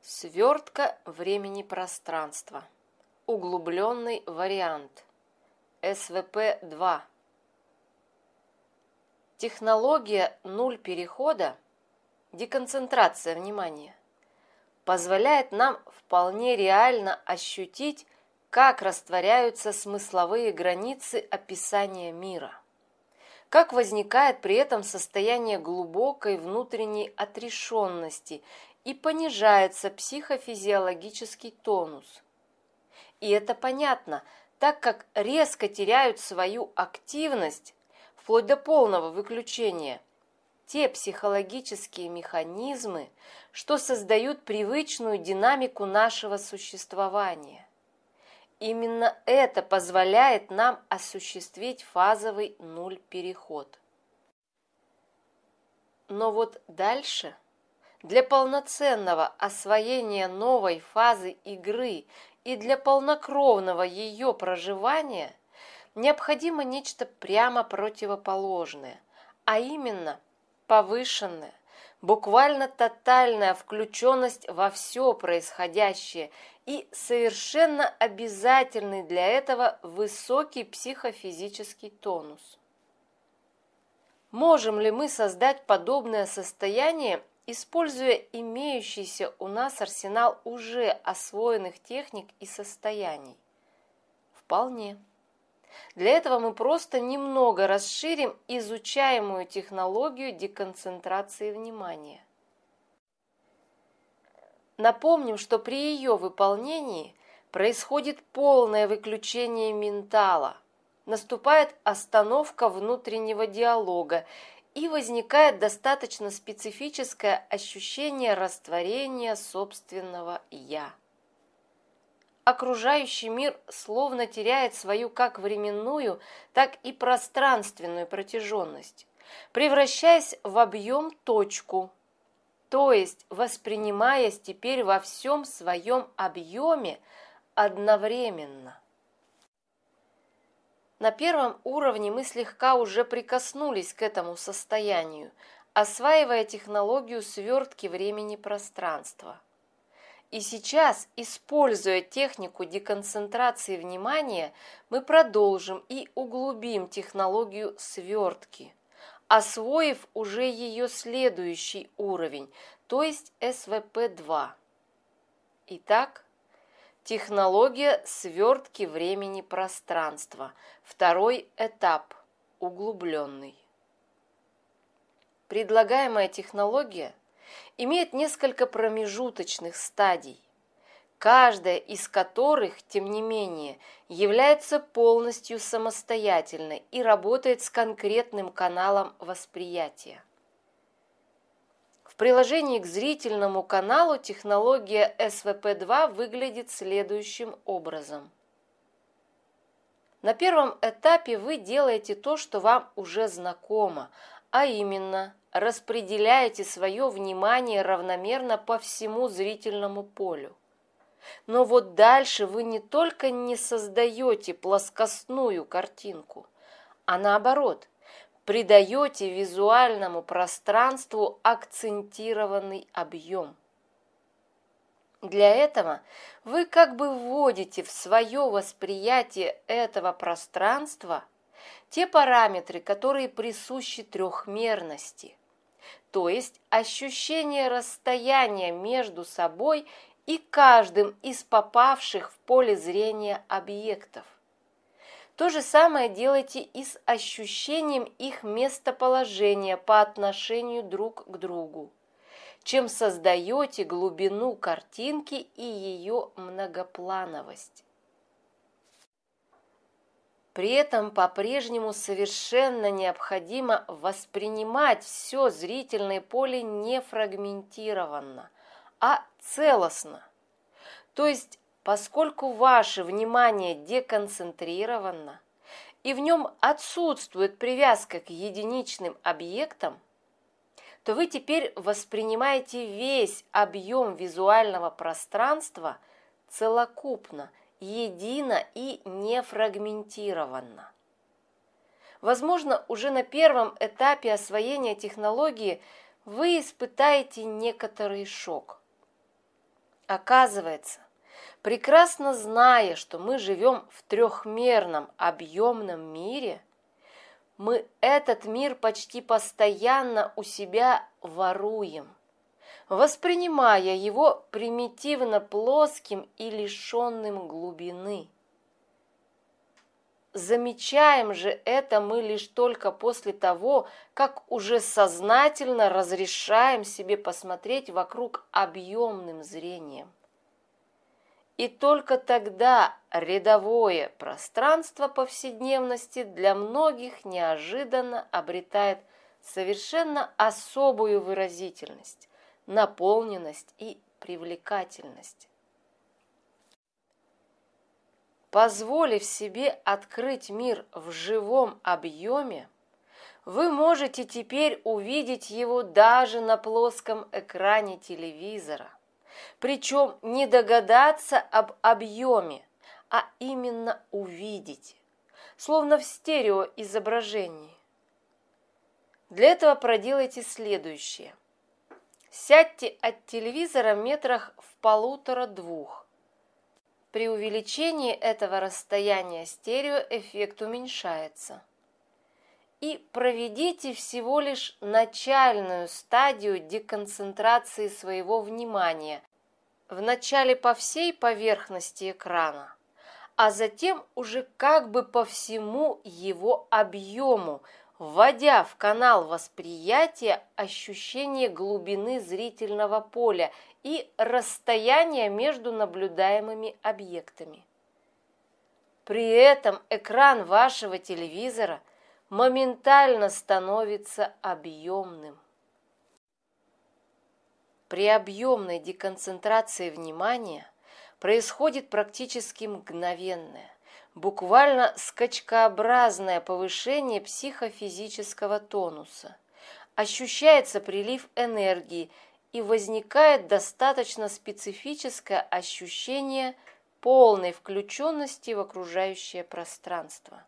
Свертка времени-пространства. Углубленный вариант. СВП-2. Технология нуль перехода, деконцентрация внимания, позволяет нам вполне реально ощутить, как растворяются смысловые границы описания мира, как возникает при этом состояние глубокой внутренней отрешенности и понижается психофизиологический тонус. И это понятно, так как резко теряют свою активность, вплоть до полного выключения, те психологические механизмы, что создают привычную динамику нашего существования. Именно это позволяет нам осуществить фазовый нуль переход. Но вот дальше, для полноценного освоения новой фазы игры и для полнокровного ее проживания необходимо нечто прямо противоположное, а именно повышенная, буквально тотальная включенность во все происходящее и совершенно обязательный для этого высокий психофизический тонус. Можем ли мы создать подобное состояние, используя имеющийся у нас арсенал уже освоенных техник и состояний? Вполне. Для этого мы просто немного расширим изучаемую технологию деконцентрации внимания. Напомним, что при ее выполнении происходит полное выключение ментала, наступает остановка внутреннего диалога и возникает достаточно специфическое ощущение растворения собственного «я». Окружающий мир словно теряет свою как временную, так и пространственную протяженность, превращаясь в объем-точку, то есть воспринимаясь теперь во всем своем объеме одновременно. На первом уровне мы слегка уже прикоснулись к этому состоянию, осваивая технологию свертки времени-пространства. И сейчас, используя технику деконцентрации внимания, мы продолжим и углубим технологию свертки, освоив уже ее следующий уровень, то есть СВП-2. Итак, технология свертки времени-пространства, второй этап, углубленный. Предлагаемая технология имеет несколько промежуточных стадий, каждая из которых, тем не менее, является полностью самостоятельной и работает с конкретным каналом восприятия. В приложении к зрительному каналу технология СВП-2 выглядит следующим образом. На первом этапе вы делаете то, что вам уже знакомо, а именно распределяете свое внимание равномерно по всему зрительному полю. Но вот дальше вы не только не создаете плоскостную картинку, а наоборот, придаете визуальному пространству акцентированный объем. Для этого вы как бы вводите в свое восприятие этого пространства те параметры, которые присущи трехмерности, то есть ощущение расстояния между собой и каждым из попавших в поле зрения объектов. То же самое делайте и с ощущением их местоположения по отношению друг к другу, чем создаете глубину картинки и ее многоплановость. При этом по-прежнему совершенно необходимо воспринимать все зрительное поле не фрагментированно, а целостно. То есть, поскольку ваше внимание деконцентрировано и в нем отсутствует привязка к единичным объектам, то вы теперь воспринимаете весь объем визуального пространства целокупно, едино и не фрагментированно. Возможно, уже на первом этапе освоения технологии вы испытаете некоторый шок. Оказывается, прекрасно зная, что мы живем в трехмерном объемном мире, мы этот мир почти постоянно у себя воруем, воспринимая его примитивно плоским и лишенным глубины. Замечаем же это мы лишь только после того, как уже сознательно разрешаем себе посмотреть вокруг объемным зрением. И только тогда рядовое пространство повседневности для многих неожиданно обретает совершенно особую выразительность, наполненность и привлекательность. Позволив себе открыть мир в живом объеме, вы можете теперь увидеть его даже на плоском экране телевизора. Причем не догадаться об объеме, а именно увидеть, словно в стереоизображении. Для этого проделайте следующее. Сядьте от телевизора метрах в 1,5-2. При увеличении этого расстояния стереоэффект уменьшается. И проведите всего лишь начальную стадию деконцентрации своего внимания, вначале по всей поверхности экрана, а затем уже как бы по всему его объему, вводя в канал восприятия ощущение глубины зрительного поля и расстояния между наблюдаемыми объектами. При этом экран вашего телевизора моментально становится объемным. При объемной деконцентрации внимания происходит практически мгновенное, буквально скачкообразное повышение психофизического тонуса. Ощущается прилив энергии и возникает достаточно специфическое ощущение полной включенности в окружающее пространство.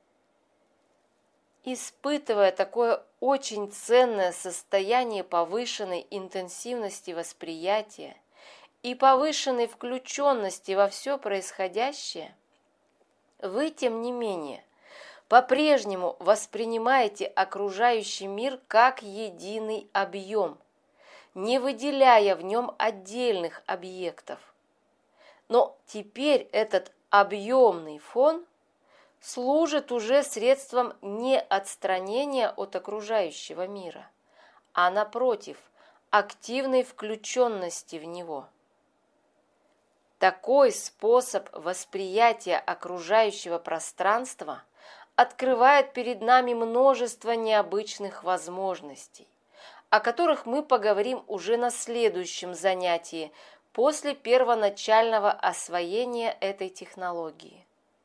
Испытывая такое очень ценное состояние повышенной интенсивности восприятия и повышенной включенности во все происходящее, вы, тем не менее, по-прежнему воспринимаете окружающий мир как единый объем, не выделяя в нем отдельных объектов. Но теперь этот объемный фон служит уже средством не отстранения от окружающего мира, а напротив, активной включенности в него. Такой способ восприятия окружающего пространства открывает перед нами множество необычных возможностей, о которых мы поговорим уже на следующем занятии после первоначального освоения этой технологии.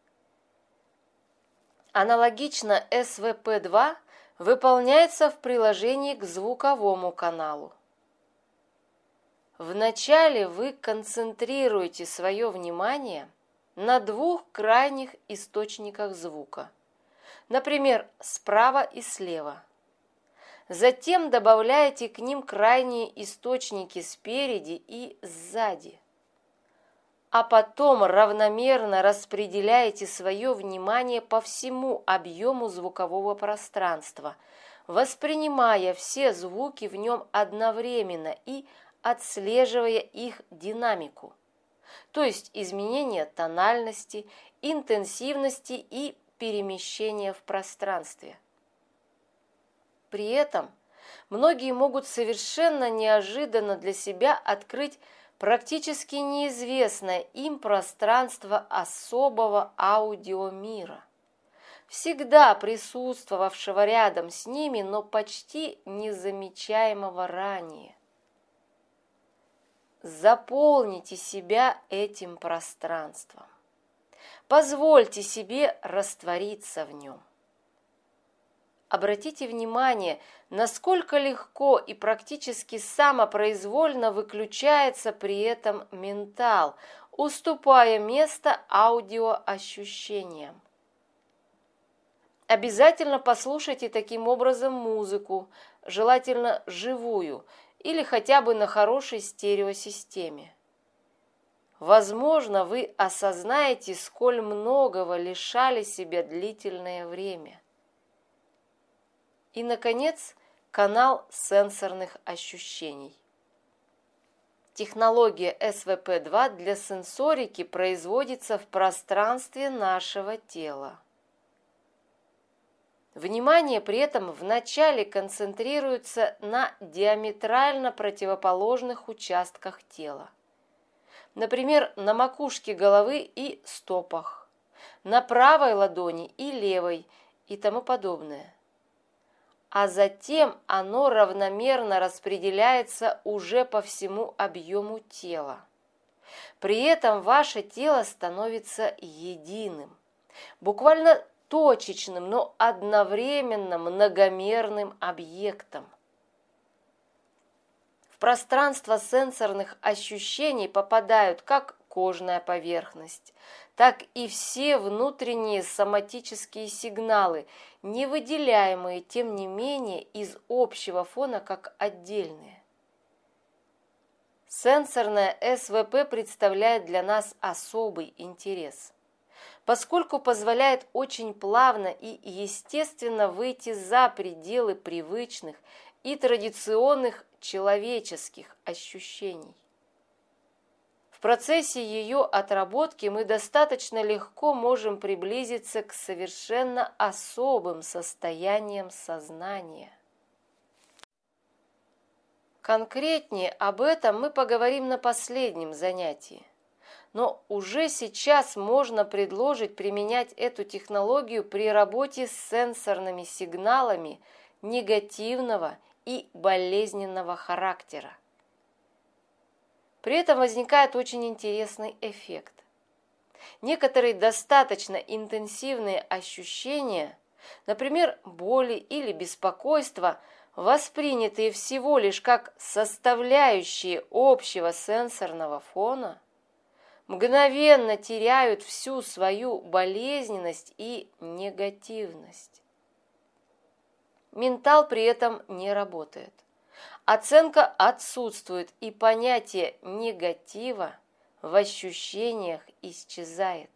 Аналогично СВП-2 выполняется в приложении к звуковому каналу. Вначале вы концентрируете свое внимание на 2 крайних источниках звука, например, справа и слева. Затем добавляете к ним крайние источники спереди и сзади. А потом равномерно распределяете свое внимание по всему объему звукового пространства, воспринимая все звуки в нем одновременно и отслеживая их динамику, то есть изменение тональности, интенсивности и перемещения в пространстве. При этом многие могут совершенно неожиданно для себя открыть практически неизвестное им пространство особого аудиомира, всегда присутствовавшего рядом с ними, но почти незамечаемого ранее. Заполните себя этим пространством. Позвольте себе раствориться в нем. Обратите внимание, насколько легко и практически самопроизвольно выключается при этом ментал, уступая место аудиоощущениям. Обязательно послушайте таким образом музыку, желательно живую, или хотя бы на хорошей стереосистеме. возможно, вы осознаете, сколь многого лишали себя длительное время. И, наконец, канал сенсорных ощущений. Технология СВП-2 для сенсорики производится в пространстве нашего тела. Внимание при этом вначале концентрируется на диаметрально противоположных участках тела. Например, на макушке головы и стопах, на правой ладони и левой и тому подобное. А затем оно равномерно распределяется уже по всему объему тела. При этом ваше тело становится единым, буквально точечным, но одновременно многомерным объектом. В пространство сенсорных ощущений попадают как кожная поверхность, так и все внутренние соматические сигналы, не выделяемые, тем не менее, из общего фона как отдельные. Сенсорная СВП представляет для нас особый интерес, поскольку позволяет очень плавно и естественно выйти за пределы привычных и традиционных человеческих ощущений. В процессе ее отработки мы достаточно легко можем приблизиться к совершенно особым состояниям сознания. Конкретнее об этом мы поговорим на последнем занятии. Но уже сейчас можно предложить применять эту технологию при работе с сенсорными сигналами негативного и болезненного характера. При этом возникает очень интересный эффект. Некоторые достаточно интенсивные ощущения, например, боли или беспокойства, воспринятые всего лишь как составляющие общего сенсорного фона, мгновенно теряют всю свою болезненность и негативность. Ментал при этом не работает. Оценка отсутствует, и понятие негатива в ощущениях исчезает.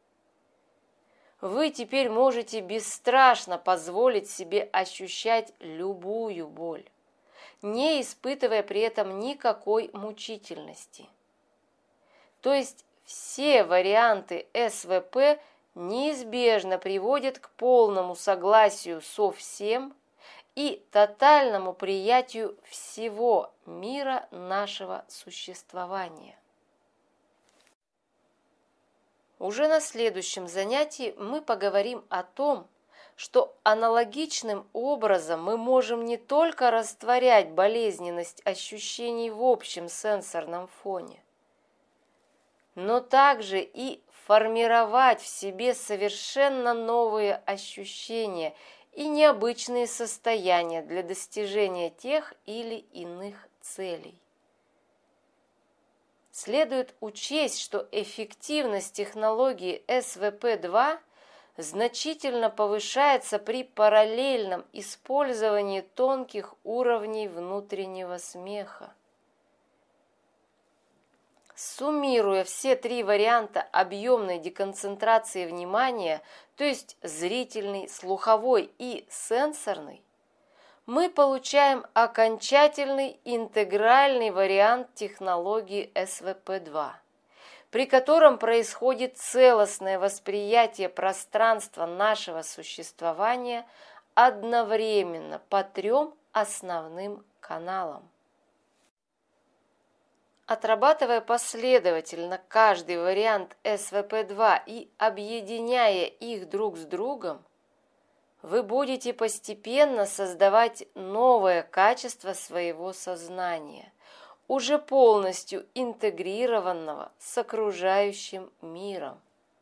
Вы теперь можете бесстрашно позволить себе ощущать любую боль, не испытывая при этом никакой мучительности. То есть все варианты СВП неизбежно приводят к полному согласию со всем и тотальному приятию всего мира нашего существования. Уже на следующем занятии мы поговорим о том, что аналогичным образом мы можем не только растворять болезненность ощущений в общем сенсорном фоне, но также и формировать в себе совершенно новые ощущения и необычные состояния для достижения тех или иных целей. Следует учесть, что эффективность технологии СВП-2 значительно повышается при параллельном использовании тонких уровней внутреннего смеха. Суммируя все три варианта объемной деконцентрации внимания, то есть зрительный, слуховой и сенсорный, мы получаем окончательный интегральный вариант технологии СВП-2, при котором происходит целостное восприятие пространства нашего существования одновременно по трем основным каналам. Отрабатывая последовательно каждый вариант СВП-2 и объединяя их друг с другом, вы будете постепенно создавать новое качество своего сознания, уже полностью интегрированного с окружающим миром.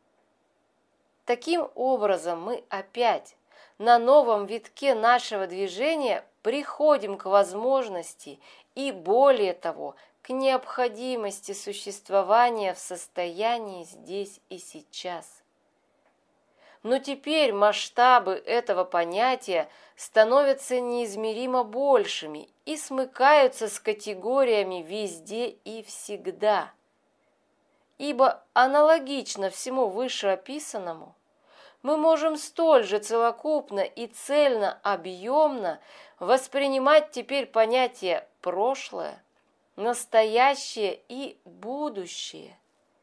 Таким образом, мы опять на новом витке нашего движения приходим к возможности и, более того, к необходимости существования в состоянии здесь и сейчас. Но теперь масштабы этого понятия становятся неизмеримо большими и смыкаются с категориями «везде» и «всегда». ибо аналогично всему вышеописанному мы можем столь же целокупно и цельно объемно воспринимать теперь понятия прошлое, настоящее и будущее,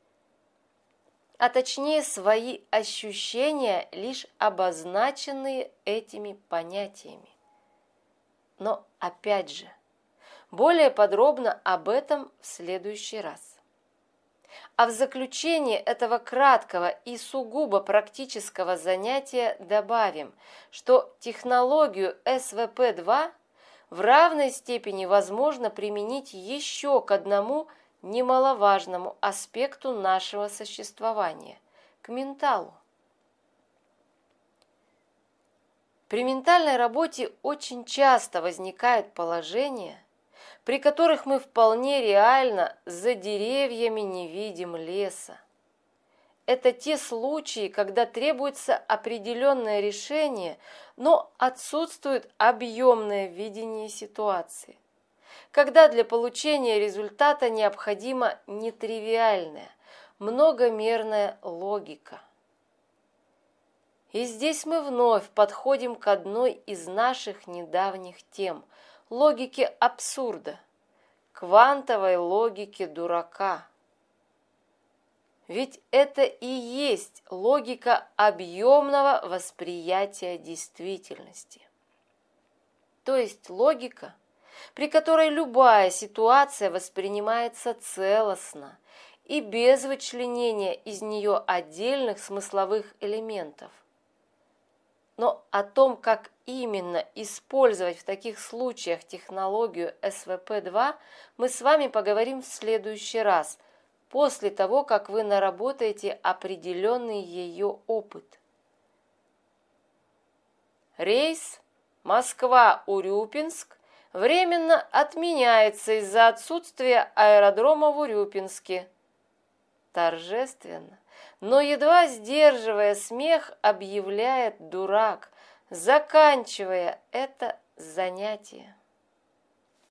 а точнее свои ощущения, лишь обозначенные этими понятиями. Но опять же, более подробно об этом в следующий раз. А в заключение этого краткого и сугубо практического занятия добавим, что технологию СВП-2 в равной степени возможно применить еще к одному немаловажному аспекту нашего существования – к менталу. При ментальной работе очень часто возникают положения, при которых мы вполне реально за деревьями не видим леса. Это те случаи, когда требуется определенное решение, но отсутствует объемное видение ситуации. Когда для получения результата необходима нетривиальная, многомерная логика. И здесь мы вновь подходим к одной из наших недавних тем – логике абсурда, квантовой логике дурака. Ведь это и есть логика объемного восприятия действительности. То есть логика, при которой любая ситуация воспринимается целостно и без вычленения из нее отдельных смысловых элементов. Но о том, как именно использовать в таких случаях технологию СВП-2, мы с вами поговорим в следующий раз, после того, как вы наработаете определенный ее опыт. Рейс Москва-Урюпинск временно отменяется из-за отсутствия аэродрома в Урюпинске. Торжественно, но едва сдерживая смех, объявляет дурак, заканчивая это занятие.